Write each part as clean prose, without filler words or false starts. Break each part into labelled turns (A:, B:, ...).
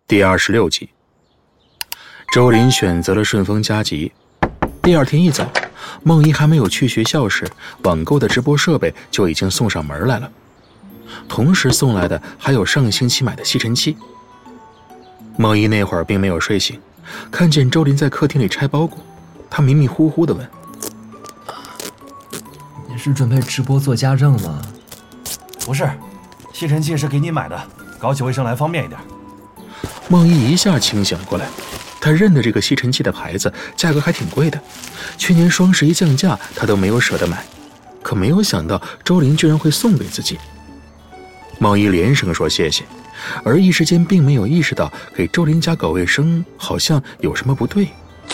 A: 第26集，周林选择了顺丰加急。第二天一早，梦一还没有去学校时，网购的直播设备就已经送上门来了，同时送来的还有上星期买的吸尘器。梦一那会儿并没有睡醒，看见周林在客厅里拆包裹，他迷迷糊糊地问：“
B: 你是准备直播做家政吗？”“
C: 不是，吸尘器是给你买的，搞起卫生来方便一点。”
A: 梦一一下清醒过来，他认得这个吸尘器的牌子，价格还挺贵的，去年双11降价他都没有舍得买，可没有想到周林居然会送给自己。梦一连声说谢谢，而一时间并没有意识到给周林家搞卫生好像有什么不对。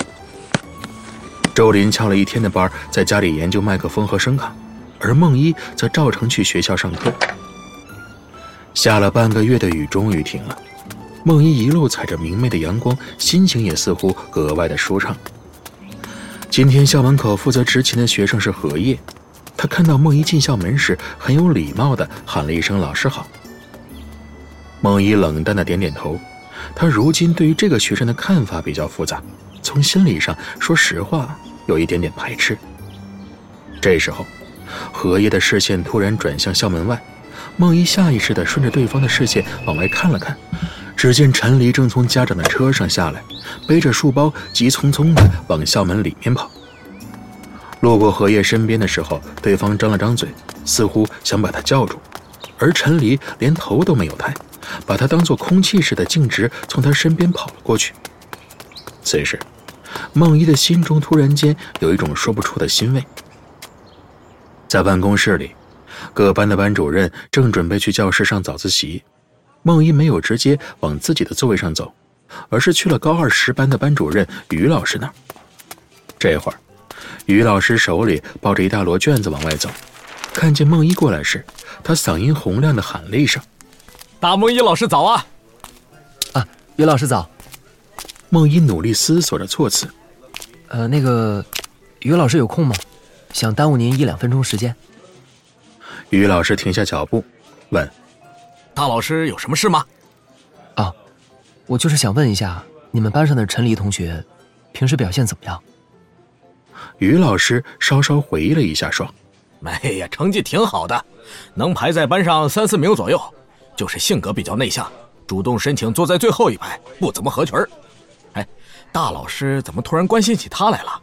A: 周林翘了一天的班，在家里研究麦克风和声卡，而梦一则照常去学校上课。下了半个月的雨终于停了，梦一一路踩着明媚的阳光，心情也似乎格外的舒畅。今天校门口负责执勤的学生是何叶，他看到梦一进校门时，很有礼貌地喊了一声“老师好”。梦一冷淡地点点头，他如今对于这个学生的看法比较复杂，从心理上说实话有一点点排斥。这时候，何叶的视线突然转向校门外，梦一下意识地顺着对方的视线往外看了看，只见陈离正从家长的车上下来，背着书包急匆匆地往校门里面跑。路过何叶身边的时候，对方张了张嘴，似乎想把他叫住，而陈离连头都没有抬，把他当作空气似的径直从他身边跑了过去。此时梦一的心中突然间有一种说不出的欣慰。在办公室里，各班的班主任正准备去教室上早自习，梦一没有直接往自己的座位上走，而是去了高210班的班主任于老师那儿。这会儿于老师手里抱着一大摞卷子往外走，看见梦一过来时，他嗓音洪亮地喊了一声：“
D: 大梦一老师早啊！”“
B: 啊，于老师早。”
A: 梦一努力思索着措辞：“
B: 那个，于老师有空吗？想耽误您1-2分钟时间。”
A: 于老师停下脚步，问：“
D: 大老师有什么事吗？”“
B: 啊，我就是想问一下，你们班上的陈离同学，平时表现怎么样？”
A: 于老师稍稍回忆了一下，说：“
D: 哎呀，成绩挺好的，能排在班上3、4名左右，就是性格比较内向，主动申请坐在最后一排，不怎么合群。哎，大老师怎么突然关心起他来了？”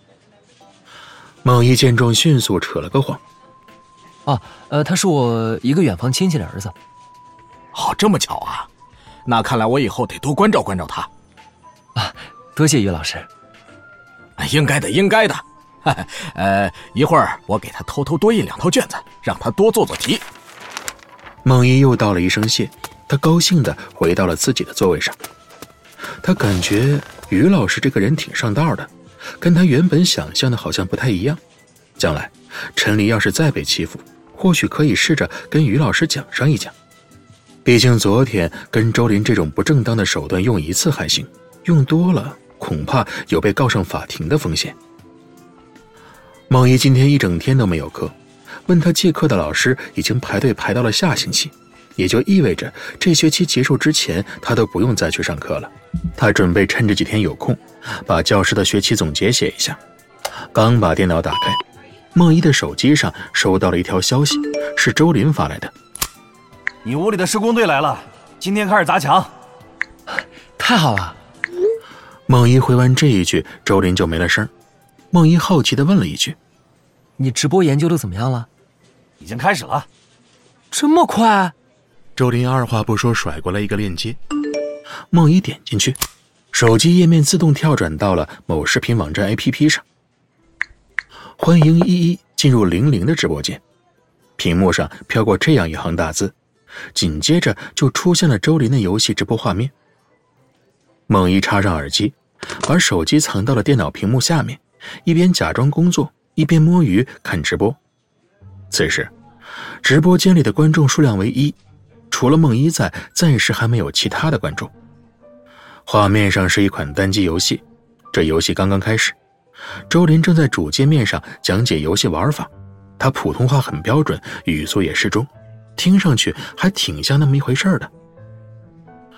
A: 梦一见状迅速扯了个谎：“
B: 他是我一个远房亲戚的儿子。”“
D: 哦，这么巧啊，那看来我以后得多关照关照他。”“
B: 啊，多谢于老师。”“
D: 应该的，应该的。一会儿我给他偷偷多印2套卷子，让他多做做题。”
A: 梦一又道了一声谢，他高兴地回到了自己的座位上。他感觉于老师这个人挺上道的，跟他原本想象的好像不太一样。将来陈离要是再被欺负，或许可以试着跟于老师讲上一讲。毕竟昨天跟周林这种不正当的手段用一次还行，用多了恐怕有被告上法庭的风险。梦一今天一整天都没有课，问他借课的老师已经排队排到了下星期，也就意味着这学期结束之前他都不用再去上课了。他准备趁这几天有空，把教师的学期总结写一下。刚把电脑打开，梦一的手机上收到了一条消息，是周林发来的：“
C: 你屋里的施工队来了，今天开始砸墙。”“
B: 太好了。”
A: 梦一回完这一句，周林就没了声。梦一好奇地问了一句：“
B: 你直播研究的怎么样了？”“
C: 已经开始了。”“
B: 这么快？”
A: 周林二话不说甩过来一个链接。梦一点进去，手机页面自动跳转到了某视频网站 APP 上。欢迎依依进入00的直播间。屏幕上飘过这样一行大字，紧接着就出现了周林的游戏直播画面。梦一插上耳机，把手机藏到了电脑屏幕下面，一边假装工作，一边摸鱼看直播。此时直播间里的观众数量为1，除了梦一在，暂时还没有其他的观众。画面上是一款单机游戏，这游戏刚刚开始，周林正在主界面上讲解游戏玩法，他普通话很标准，语速也适中，听上去还挺像那么一回事的。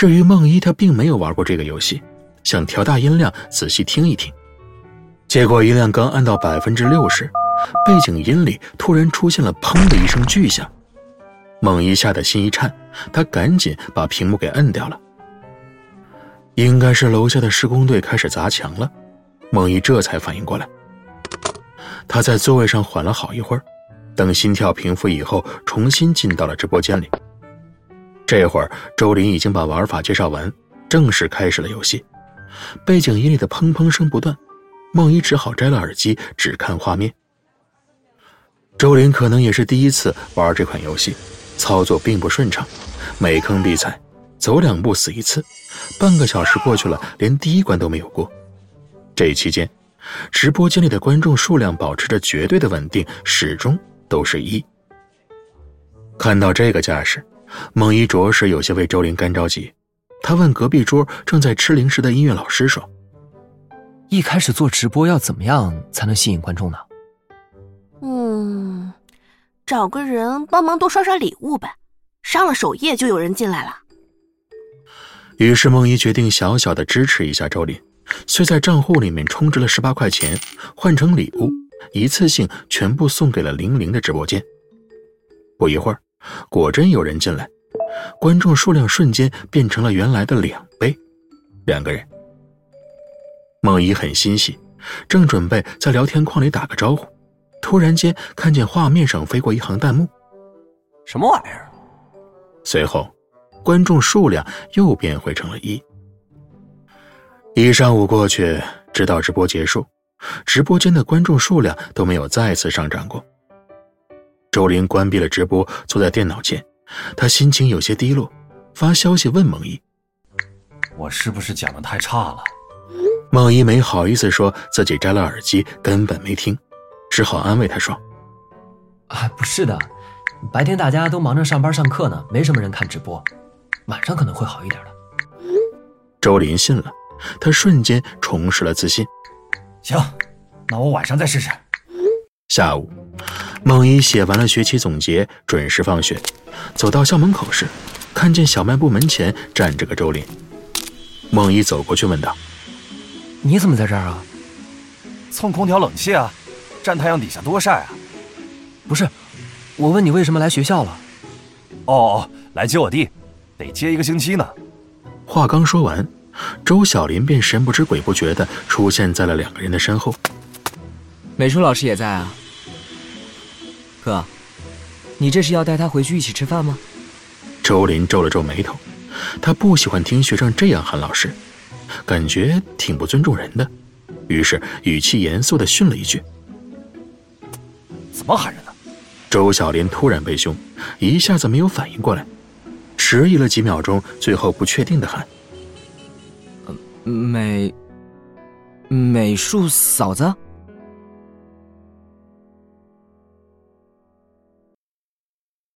A: 至于梦一，他并没有玩过这个游戏，想调大音量仔细听一听。结果音量刚按到60%，背景音里突然出现了砰的一声巨响。梦一吓得心一颤，他赶紧把屏幕给摁掉了。应该是楼下的施工队开始砸墙了，梦一这才反应过来。他在座位上缓了好一会儿，等心跳平复以后，重新进到了直播间里。这会儿周林已经把玩法介绍完，正式开始了游戏。背景音里的砰砰声不断，梦一只好摘了耳机，只看画面。周林可能也是第一次玩这款游戏，操作并不顺畅，每坑必踩，走2步死一次，半个小时过去了，连第一关都没有过。这期间，直播间里的观众数量保持着绝对的稳定，始终都是1。看到这个架势，梦一着实有些为周林干着急。他问隔壁桌正在吃零食的音乐老师说：“
B: 一开始做直播要怎么样才能吸引观众呢？”
E: 找个人帮忙多刷刷礼物呗，上了首页就有人进来了。
A: 于是梦一决定小小的支持一下周林，遂在账户里面充值了18块钱，换成礼物，一次性全部送给了00的直播间。不一会儿，果真有人进来，观众数量瞬间变成了原来的2倍，2个人。梦一很欣喜，正准备在聊天框里打个招呼，突然间看见画面上飞过一行弹幕：“
F: 什么玩意儿？”
A: 随后观众数量又变回成了1。一上午过去，直到直播结束，直播间的观众数量都没有再次上涨过。周林关闭了直播，坐在电脑前，他心情有些低落，发消息问梦一：“
C: 我是不是讲得太差了？”
A: 梦一没好意思说自己摘了耳机，根本没听，只好安慰他说：“
B: 不是的，白天大家都忙着上班上课呢，没什么人看直播，晚上可能会好一点的。”
A: 周林信了，他瞬间重拾了自信。
C: 行，那我晚上再试试。
A: 下午，梦一写完了学期总结，准时放学，走到校门口时，看见小卖部门前站着个周林。梦一走过去问道：“
B: 你怎么在这儿啊？”“
C: 蹭空调冷气啊，站太阳底下多晒啊。”“
B: 不是，我问你为什么来学校了。”“
C: 哦，来接我弟，得接1个星期呢。”
A: 话刚说完，周小林便神不知鬼不觉地出现在了2个人的身后。
G: “美术老师也在啊。哥，你这是要带他回去一起吃饭吗？”
A: 周林皱了皱眉头，他不喜欢听学生这样喊老师，感觉挺不尊重人的，于是语气严肃地训了一句：“
C: 怎么喊人呢？”
A: 周小林突然被凶，一下子没有反应过来，迟疑了几秒钟，最后不确定地喊：“
G: 美术嫂子。”